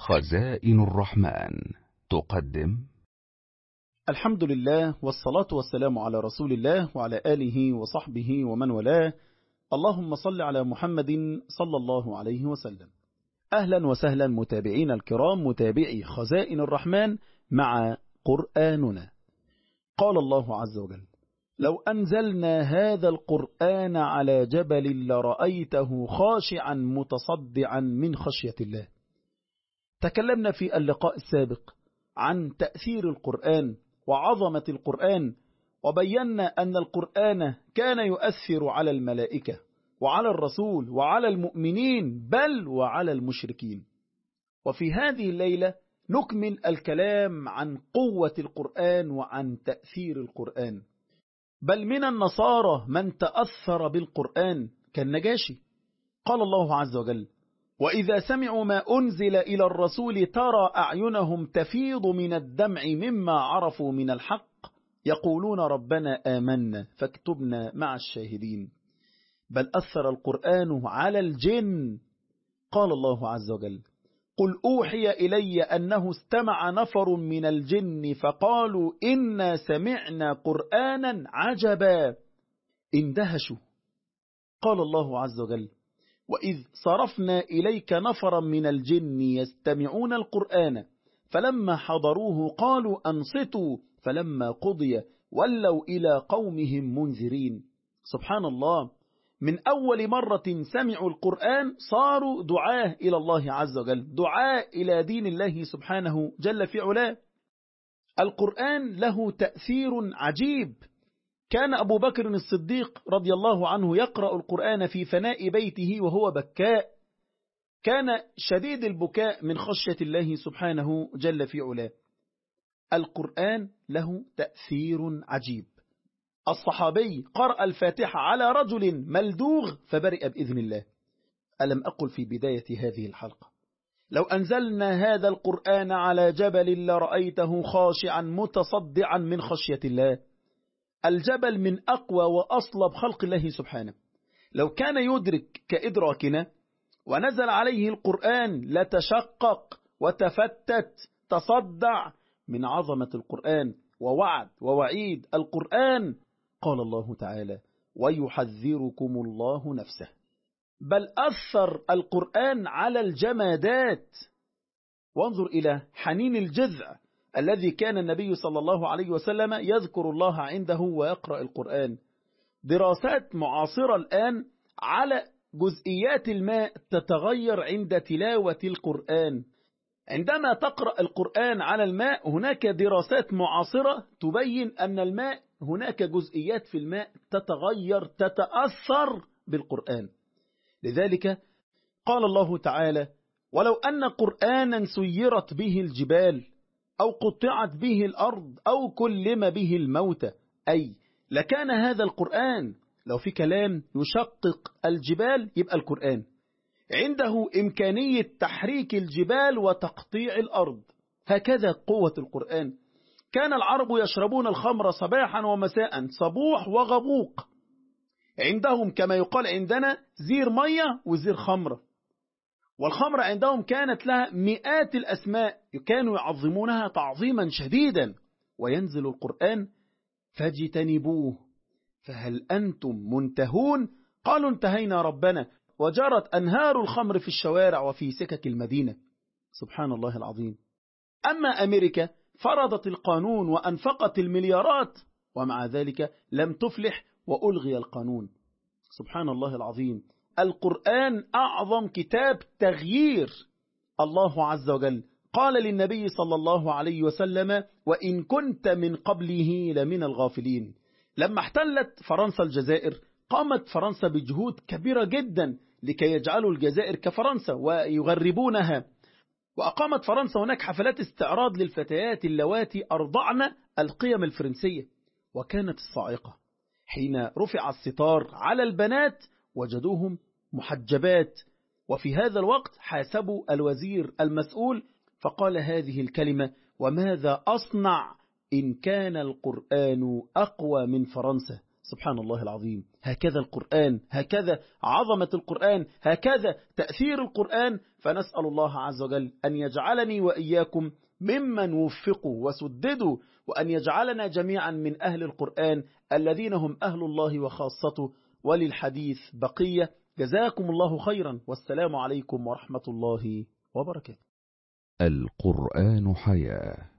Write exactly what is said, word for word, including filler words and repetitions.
خزائن الرحمن تقدم. الحمد لله والصلاة والسلام على رسول الله وعلى آله وصحبه ومن والاه. اللهم صل على محمد صلى الله عليه وسلم. أهلا وسهلا متابعين الكرام، متابعي خزائن الرحمن مع قرآننا. قال الله عز وجل: لو أنزلنا هذا القرآن على جبل لرأيته خاشعا متصدعا من خشية الله. تكلمنا في اللقاء السابق عن تأثير القرآن وعظمة القرآن، وبينا أن القرآن كان يؤثر على الملائكة وعلى الرسول وعلى المؤمنين بل وعلى المشركين. وفي هذه الليلة نكمل الكلام عن قوة القرآن وعن تأثير القرآن. بل من النصارى من تأثر بالقرآن كالنجاشي. قال الله عز وجل: وإذا سمعوا ما أنزل إلى الرسول ترى أعينهم تفيض من الدمع مما عرفوا من الحق يقولون ربنا آمنا فاكتبنا مع الشاهدين. بل أثر القرآن على الجن. قال الله عز وجل: قل أوحي إلي أنه استمع نفر من الجن فقالوا إنا سمعنا قرآنا عجبا اندهشوا. قال الله عز وجل: وإذ صرفنا إليك نفرا من الجن يستمعون القرآن فلما حضروه قالوا أنصتوا فلما قضي ولوا إلى قومهم منذرين. سبحان الله، من أول مرة سمعوا القرآن صاروا دعاة إلى الله عز وجل، دعاة إلى دين الله سبحانه جل في علاه. القرآن له تأثير عجيب. كان أبو بكر الصديق رضي الله عنه يقرأ القرآن في فناء بيته وهو بكاء، كان شديد البكاء من خشية الله سبحانه جل في علاه. القرآن له تأثير عجيب. الصحابي قرأ الفاتحة على رجل ملدوغ فبرئ بإذن الله. ألم أقل في بداية هذه الحلقة: لو أنزلنا هذا القرآن على جبل لرأيته خاشعا متصدعا من خشية الله. الجبل من أقوى وأصلب خلق الله سبحانه، لو كان يدرك كإدراكنا ونزل عليه القرآن لتشقق وتفتت تصدع من عظمة القرآن ووعد ووعيد القرآن. قال الله تعالى: ويحذركم الله نفسه. بل أثر القرآن على الجمادات. وانظر إلى حنين الجذع الذي كان النبي صلى الله عليه وسلم يذكر الله عنده ويقرأ القرآن. دراسات معاصرة الآن على جزئيات الماء تتغير عند تلاوة القرآن. عندما تقرأ القرآن على الماء هناك دراسات معاصرة تبين أن الماء هناك جزئيات في الماء تتغير تتأثر بالقرآن. لذلك قال الله تعالى: ولو أن قرآنا سيرت به الجبال أو قطعت به الأرض أو كلم به الموتى، أي لكان هذا القرآن لو في كلام يشقق الجبال يبقى القرآن عنده إمكانية تحريك الجبال وتقطيع الأرض. هكذا قوة القرآن. كان العرب يشربون الخمر صباحا ومساء، صبوح وغبوق. عندهم كما يقال عندنا زير مية وزير خمرة. والخمر عندهم كانت لها مئات الأسماء، كانوا يعظمونها تعظيما شديدا. وينزل القرآن: فاجتنبوه فهل أنتم منتهون؟ قالوا انتهينا ربنا. وجرت أنهار الخمر في الشوارع وفي سكك المدينة. سبحان الله العظيم. أما أمريكا فرضت القانون وأنفقت المليارات ومع ذلك لم تفلح وألغي القانون. سبحان الله العظيم. القرآن أعظم كتاب تغيير. الله عز وجل قال للنبي صلى الله عليه وسلم: وإن كنت من قبله لمن الغافلين. لما احتلت فرنسا الجزائر قامت فرنسا بجهود كبيرة جدا لكي يجعلوا الجزائر كفرنسا ويغربونها. وأقامت فرنسا هناك حفلات استعراض للفتيات اللواتي أرضعن القيم الفرنسية. وكانت الصاعقة حين رفع الستار على البنات وجدوهم محجبات. وفي هذا الوقت حاسبوا الوزير المسؤول فقال هذه الكلمة: وماذا أصنع إن كان القرآن أقوى من فرنسا؟ سبحان الله العظيم. هكذا القرآن، هكذا عظمة القرآن، هكذا تأثير القرآن. فنسأل الله عز وجل أن يجعلني وإياكم ممن وفقوا وسددوا، وأن يجعلنا جميعا من أهل القرآن الذين هم أهل الله وخاصته. وللحديث بقية. جزاكم الله خيرا، والسلام عليكم ورحمة الله وبركاته. القرآن حياة.